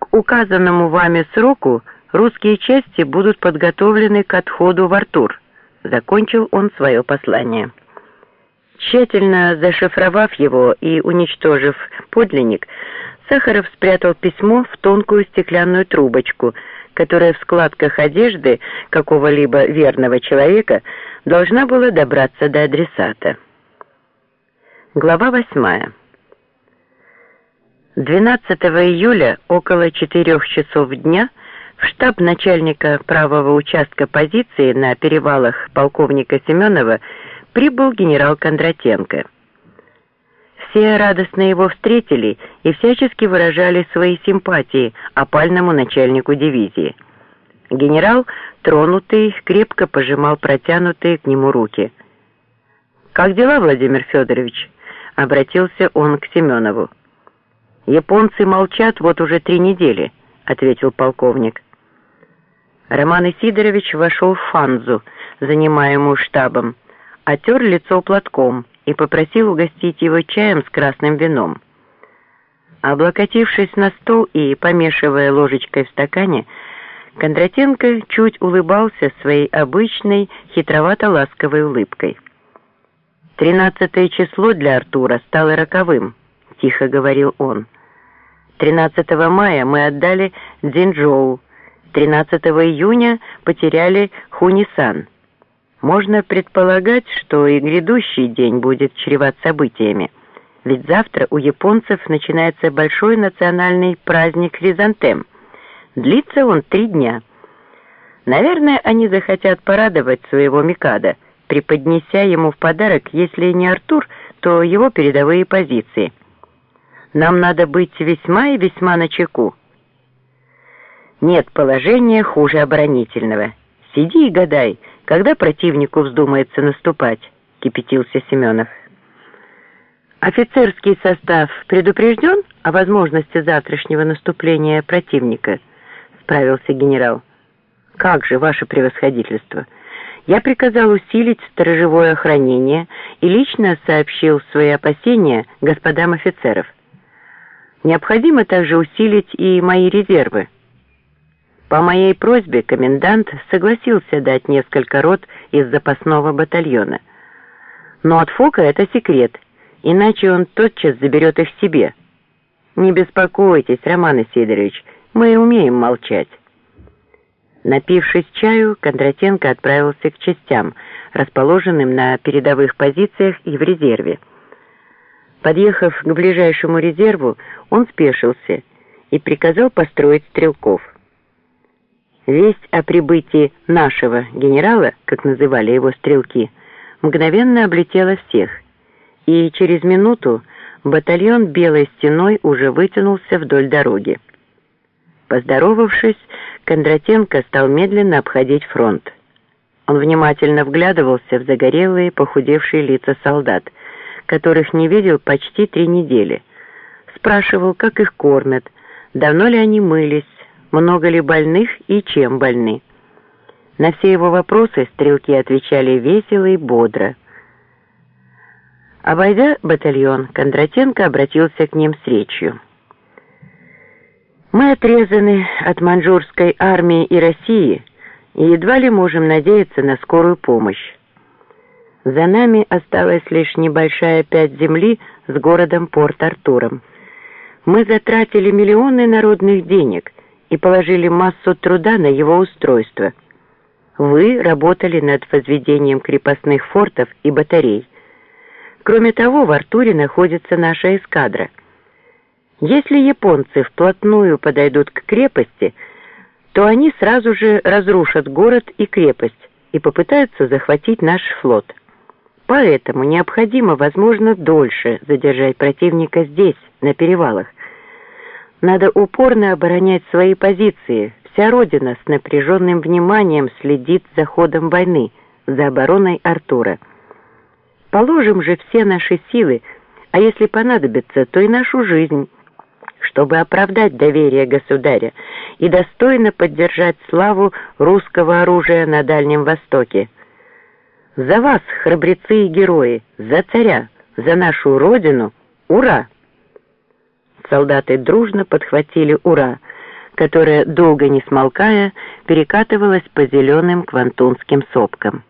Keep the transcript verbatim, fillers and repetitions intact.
указанному вами сроку русские части будут подготовлены к отходу в Артур», — закончил он свое послание. Тщательно зашифровав его и уничтожив подлинник, Сахаров спрятал письмо в тонкую стеклянную трубочку, которая в складках одежды какого-либо верного человека должна была добраться до адресата. Глава восьмая. двенадцатого июля около четырех часов дня в штаб начальника правого участка позиции на перевалах полковника Семенова прибыл генерал Кондратенко. Все радостно его встретили и всячески выражали свои симпатии опальному начальнику дивизии. Генерал, тронутый, крепко пожимал протянутые к нему руки. «Как дела, Владимир Федорович?» — обратился он к Семенову. «Японцы молчат вот уже три недели», — ответил полковник. Роман Исидорович вошел в фанзу, занимаемую штабом, отер лицо платком и попросил угостить его чаем с красным вином. Облокотившись на стол и помешивая ложечкой в стакане, Кондратенко чуть улыбался своей обычной хитровато-ласковой улыбкой. «Тринадцатое число для Артура стало роковым», — тихо говорил он. «Тринадцатого мая мы отдали Цзиньчжоу, тринадцатого июня потеряли Хунисан. Можно предполагать, что и грядущий день будет чреват событиями, ведь завтра у японцев начинается большой национальный праздник Хризантем. Длится он три дня. Наверное, они захотят порадовать своего Микадо, преподнеся ему в подарок, если не Артур, то его передовые позиции. Нам надо быть весьма и весьма начеку. Нет положения хуже оборонительного. Сиди и гадай, когда противнику вздумается наступать», — кипятился Семенов. «Офицерский состав предупрежден о возможности завтрашнего наступления противника?» — справился генерал. «Как же, ваше превосходительство! Я приказал усилить сторожевое охранение и лично сообщил свои опасения господам офицеров. Необходимо также усилить и мои резервы. По моей просьбе комендант согласился дать несколько рот из запасного батальона. Но от Фока это секрет, иначе он тотчас заберет их себе. Не беспокойтесь, Роман Исидорович, мы умеем молчать». Напившись чаю, Кондратенко отправился к частям, расположенным на передовых позициях и в резерве. Подъехав к ближайшему резерву, он спешился и приказал построить стрелков. Весть о прибытии нашего генерала, как называли его стрелки, мгновенно облетела всех, и через минуту батальон белой стеной уже вытянулся вдоль дороги. Поздоровавшись, Кондратенко стал медленно обходить фронт. Он внимательно вглядывался в загорелые, похудевшие лица солдат, которых не видел почти три недели. Спрашивал, как их кормят, давно ли они мылись, много ли больных и чем больны. На все его вопросы стрелки отвечали весело и бодро. Обойдя батальон, Кондратенко обратился к ним с речью. «Мы отрезаны от маньчжурской армии и России и едва ли можем надеяться на скорую помощь. За нами осталась лишь небольшая пять земли с городом Порт-Артуром. Мы затратили миллионы народных денег и положили массу труда на его устройство. Вы работали над возведением крепостных фортов и батарей. Кроме того, в Артуре находится наша эскадра. Если японцы вплотную подойдут к крепости, то они сразу же разрушат город и крепость и попытаются захватить наш флот. Поэтому необходимо, возможно, дольше задержать противника здесь, на перевалах. Надо упорно оборонять свои позиции. Вся Родина с напряженным вниманием следит за ходом войны, за обороной Артура. Положим же все наши силы, а если понадобится, то и нашу жизнь, чтобы оправдать доверие государя и достойно поддержать славу русского оружия на Дальнем Востоке. За вас, храбрецы и герои, за царя, за нашу Родину, ура!» Солдаты дружно подхватили «Ура!», которая, долго не смолкая, перекатывалась по зеленым квантунским сопкам.